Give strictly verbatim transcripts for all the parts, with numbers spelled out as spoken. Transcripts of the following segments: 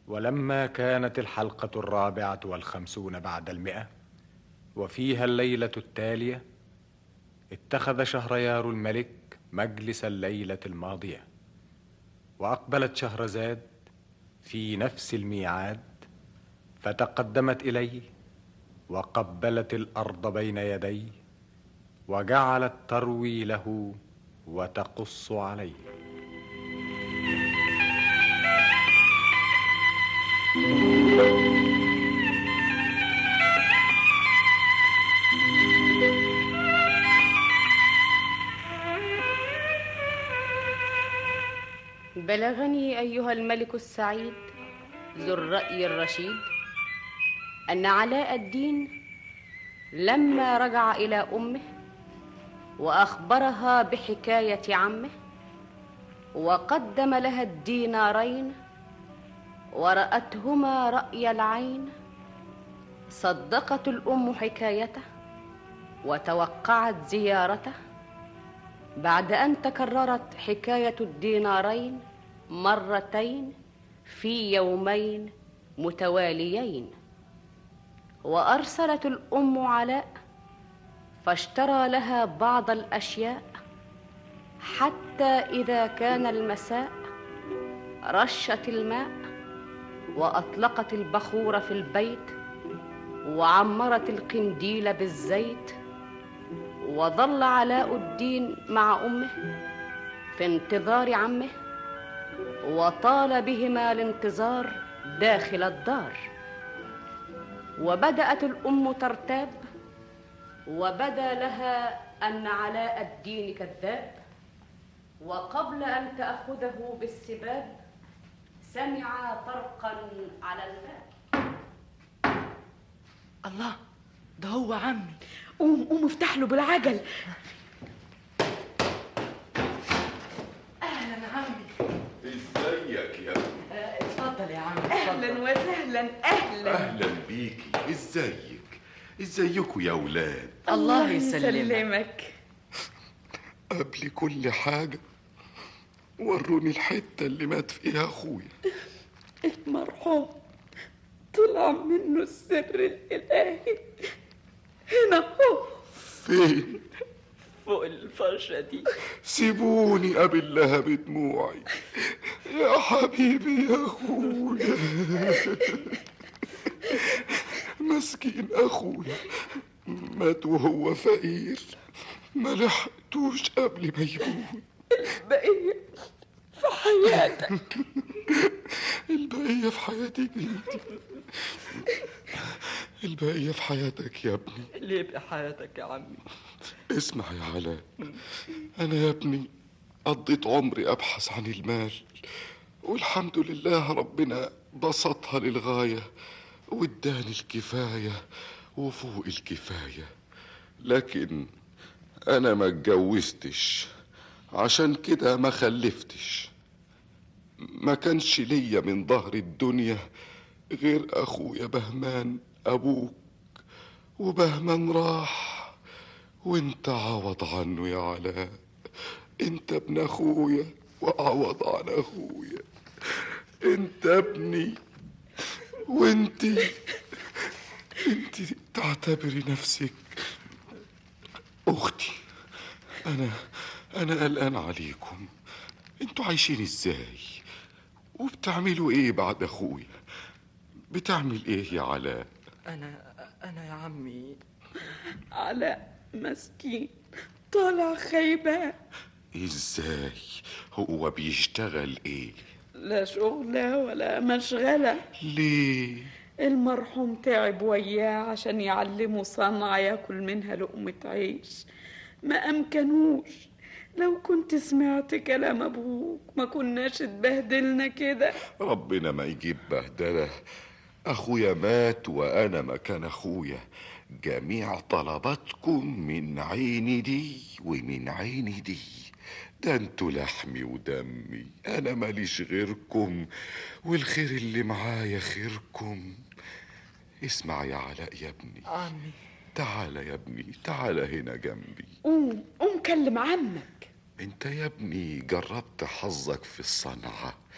ولما كانت الحلقة الرابعة والخمسون بعد المئة وفيها الليلة التالية، اتخذ شهريار الملك مجلس الليلة الماضية، وأقبلت شهرزاد في نفس الميعاد، فتقدمت إليه وقبلت الأرض بين يديه، وجعلت تروي له وتقص عليه. بلغني أيها الملك السعيد ذو الرأي الرشيد أن علاء الدين لما رجع إلى أمه وأخبرها بحكاية عمه وقدم لها الدينارين ورأتهما رأي العين، صدقت الأم حكايته وتوقعت زيارته، بعد أن تكررت حكاية الدينارين مرتين في يومين متواليين. وأرسلت الأم علاء فاشترى لها بعض الأشياء، حتى إذا كان المساء رشت الماء وأطلقت البخور في البيت وعمرت القنديل بالزيت، وظل علاء الدين مع أمه في انتظار عمه، وطال بهما الانتظار داخل الدار. وبدأت الأم ترتاب، وبدا لها أن علاء الدين كذاب، وقبل أن تأخذه بالسباب سمع طرقا على الباب. الله، ده هو عمي. قوم قوم افتح له بالعجل. اهلا عمي. ازيك يا ابني؟ آه، اتفضل يا عمي. اهلا وسهلا. اهلا اهلا بيكي. ازيك؟ ازيكوا يا ولاد؟ الله يسلمك. يسلمك. قبل كل حاجة وروني الحتة اللي مات فيها اخويا. المرحوم طلع منه السر الالهي. هنا هو. فين؟ فوق الفرشة دي. سيبوني قبل لها بدموعي يا حبيبي يا اخويا. مسكين اخويا مات وهو فقير، ما لحقتوش قبل ما يموت. البقية في حياتك. البقية في حياتك انت. البقية في حياتك يا ابني. ليه بحياتك يا عمي؟ اسمع يا علاء، أنا يا ابني قضيت عمري أبحث عن المال، والحمد لله ربنا بسطها للغاية واداني الكفاية وفوق الكفاية. لكن أنا ما اتجوزتش، عشان كده ما خلفتش. ما كانش ليا من ظهر الدنيا غير أخويا بهمان أبوك، وبهمان راح وانت عوض عنه يا علاء. انت ابن اخويا وعوض عن اخويا. انت ابني وانت انت تعتبري نفسك اختي. انا انا قلقان عليكم. انتوا عايشين ازاي وبتعملوا ايه بعد اخويا؟ بتعمل ايه يا علاء؟ انا انا يا عمي علاء مسكين طالع خيبان. ازاي؟ هو بيشتغل ايه؟ لا شغلة ولا مشغلة. ليه؟ المرحوم تعب وياه عشان يعلمه صنعة ياكل منها لقمة عيش، ما أمكنوش. لو كنت سمعت كلام أبوك ما كناش اتبهدلنا كده. ربنا ما يجيب بهدلة. أخويا مات وأنا مكان أخويا. جميع طلباتكم من عيني دي ومن عيني دي. ده انتوا لحمي ودمي، أنا ماليش غيركم، والخير اللي معايا خيركم. اسمع يا علاء يا ابني. عمي تعال يا ابني، تعال هنا جنبي. قوم قوم كلم عمك. انت يا ابني جربت حظك في الصنعة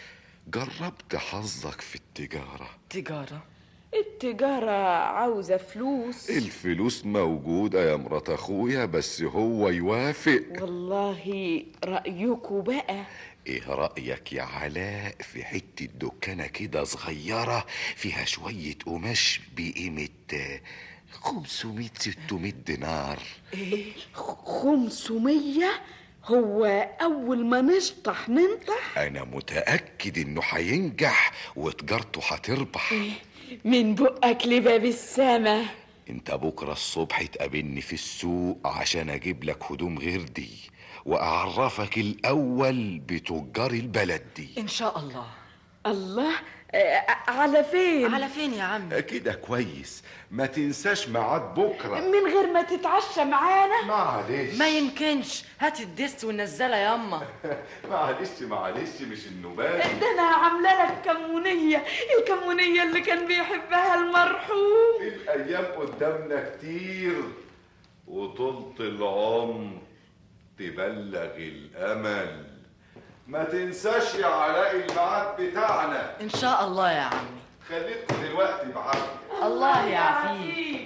جربت حظك في التجارة؟ تجارة؟ التجارة عاوزة فلوس. الفلوس موجودة يا مرات اخويا، بس هو يوافق. والله رأيكوا بقى. ايه رأيك يا علاء في حتة دكانة كده صغيرة فيها شوية قماش بقيمة خمسمية ستمية دينار؟ ايه؟ خمسمية؟ هو أول ما نشطح ننطح. أنا متأكد إنه هينجح وتجارته هتربح. من بقك لباب السما. انت بكرة الصبح تقابلني في السوق عشان أجيب لك هدوم غير دي وأعرفك الأول بتجار البلد دي. ان شاء الله. الله، آه، على فين؟ على فين يا عمي؟ كده كويس، ما تنساش ميعاد بكرة. من غير ما تتعشى معانا؟ معلش ما يمكنش، هات الدست والنزالة ياما. معلش معلش مش النوبات. ده انا عامله لك كمونيه، الكمونيه اللي كان بيحبها المرحوم. الأيام قدامنا كتير وطولة العمر تبلغ الأمل. ما تنساش يا علاء الميعاد بتاعنا. ان شاء الله يا عمي. خليكم دلوقتي بعافية. الله يعافيك.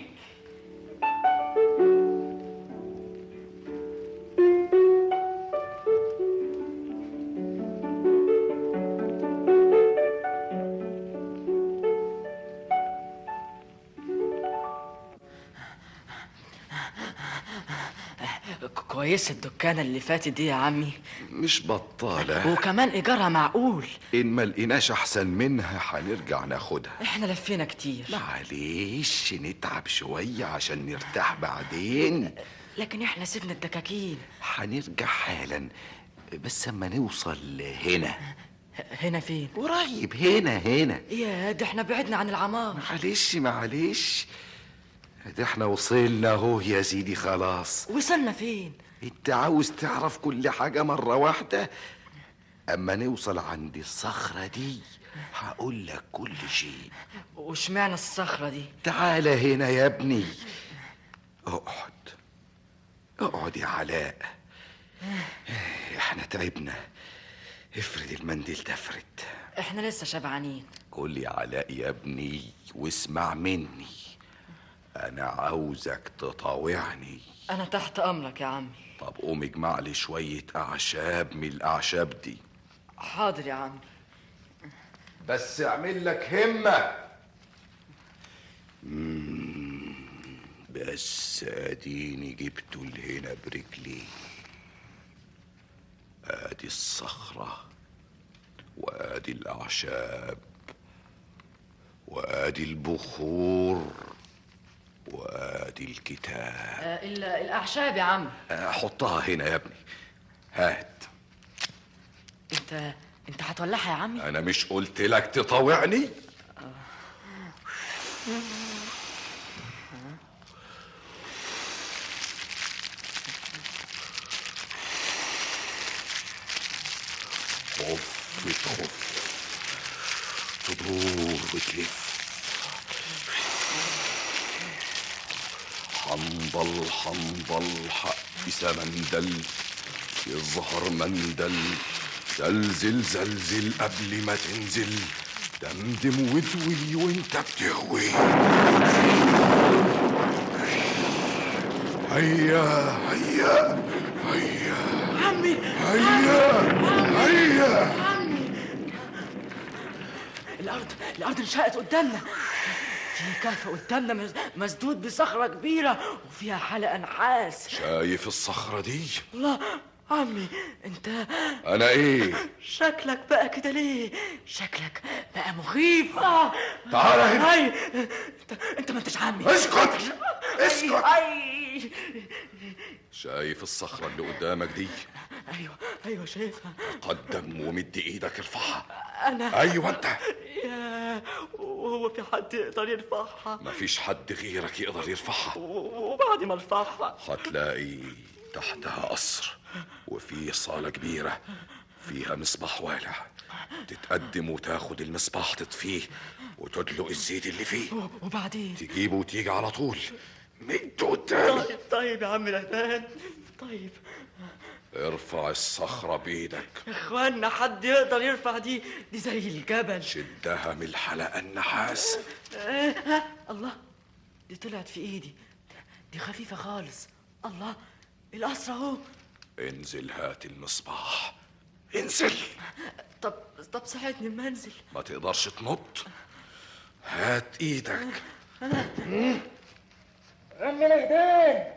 كويس الدكانة اللي فاتت دي يا عمي؟ مش بطالة، وكمان إيجارها معقول. إن ما لقيناش أحسن منها هنرجع ناخدها. احنا لفينا كتير. معلش نتعب شوية عشان نرتاح بعدين. لكن احنا سيبنا الدكاكين. هنرجع حالا بس اما نوصل هنا. هنا فين؟ قريب، هنا هنا. يا ده احنا بعدنا عن العمار. معلش معلش ده احنا وصلنا اهو يا سيدي خلاص. وصلنا فين؟ انت عاوز تعرف كل حاجة مرة واحدة؟ اما نوصل عند الصخرة دي هقول لك كل شيء. واشمعنى الصخرة دي؟ تعال هنا يا ابني، اقعد اقعد يا علاء. احنا تعبنا، افرد المنديل ده، افرد. احنا لسه شبعانين. قول يا علاء يا ابني واسمع مني، انا عاوزك تطاوعني. انا تحت امرك يا عمي. طب قوم اجمع لي شوية اعشاب من الاعشاب دي. حاضر يا عمي. بس اعمل لك همة. مم. بس اديني جبته لهنا برجلي. ادي الصخرة وادي الاعشاب وادي البخور وادي الكتاب. آه الاعشاب يا عم. حطها هنا يا ابني، هات. انت انت هتولعها يا عمي؟ انا مش قلت لك تطاوعني؟ خف تخف تدور وتلف. حنظل حنظل حق سمندل يظهر مندل. زلزل زلزل قبل ما تنزل. دمدم وادوي وانت بتهوي. هيا هيا هيا عمي. هيا هيا. عمي الارض الارض انشقت قدامنا. في كهف قدامنا مسدود بصخرة كبيرة وفيها حلقة نحاس. شايف الصخرة دي؟ الله عمي، انت انا ايه؟ شكلك بقى كده ليه؟ شكلك بقى مخيف. آه. تعال هنا. هاي انت انت ما انتش عمي. اسكت اسكت. اي شايف الصخرة اللي قدامك دي؟ ايوه ايوه شايفها. قدم ومد ايدك ارفعها. انا ايوه انت. يا وهو في حد يقدر يرفعها؟ مفيش حد غيرك يقدر يرفعها. وبعد ما ارفعها هتلاقي تحتها قصر وفي صالة كبيرة فيها مصباح والع. تتقدم وتاخد المصباح تطفيه وتدلق الزيت اللي فيه. وبعدين تجيبه وتيجي على طول مد قدامي. طيب طيب يا عم الهدان. طيب ارفع الصخرة بإيدك. اخوانا حد يقدر يرفع دي؟ دي زي الجبل. شدها من الحلقة النحاس. آه آه الله، دي طلعت في ايدي، دي خفيفة خالص. الله، القصر اهو. انزل هات المصباح، انزل. طب طب ساعدني اما انزل. ما تقدرش تنط، هات ايدك. عم الهدان،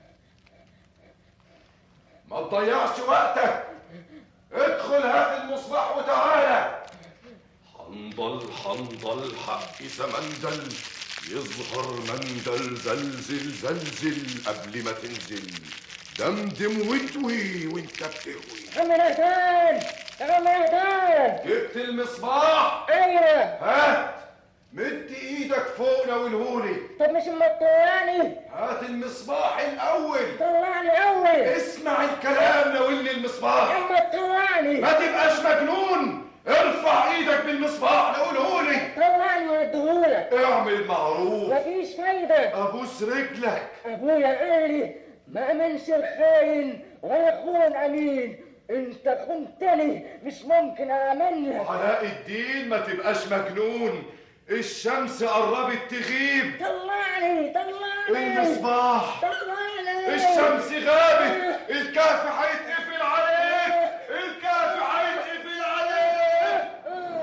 ما تضيعش وقتك، ادخل هات المصباح وتعالى. حنظل حنظل حق سمندل، يظهر مندل، زلزل زلزل قبل ما تنزل، دمدم وتوي وانت بتهوي. عم الهدان، عم الهدان. جبت المصباح؟ ايوه. هات، مد ايدك فوق ناولهولي. طب مش اما تطلعني؟ هات المصباح الاول. طلعني اول. اسمع الكلام، ناولني المصباح. اما تطلعني. ما تبقاش مجنون، ارفع ايدك بالمصباح ناولهولي. طلعني واديهولك. اعمل معروف. مفيش فايدة. ابوس رجلك. ابويا قال لي ما امنش الخاين ولا اخون امين. انت خنتني، مش ممكن امن لك. علاء الدين ما تبقاش مجنون، الشمس قربت تغيب. طلعني طلعني. المصباح. طلعني. الشمس غابت، الكهف هيتقفل عليك، الكهف هيتقفل عليك.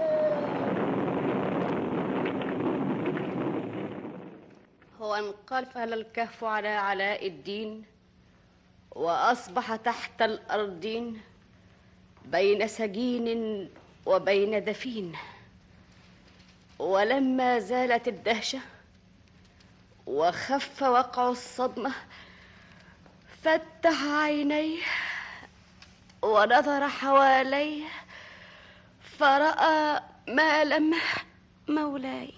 وانقفل الكهف على علاء الدين، وأصبح تحت الأرضين بين سجين وبين دفين. ولما زالت الدهشة وخف وقع الصدمة، فتح عينيه ونظر حواليه، فرأى ما لم مولاي.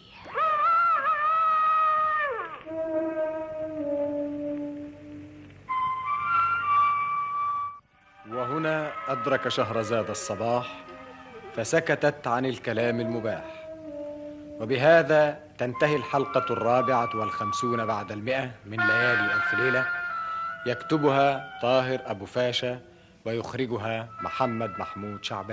وهنا أدرك شهرزاد الصباح، فسكتت عن الكلام المباح. وبهذا تنتهي الحلقة الرابعة والخمسون بعد المئة من ليالي ألف ليلة، يكتبها طاهر أبو فاشا ويخرجها محمد محمود شعبان.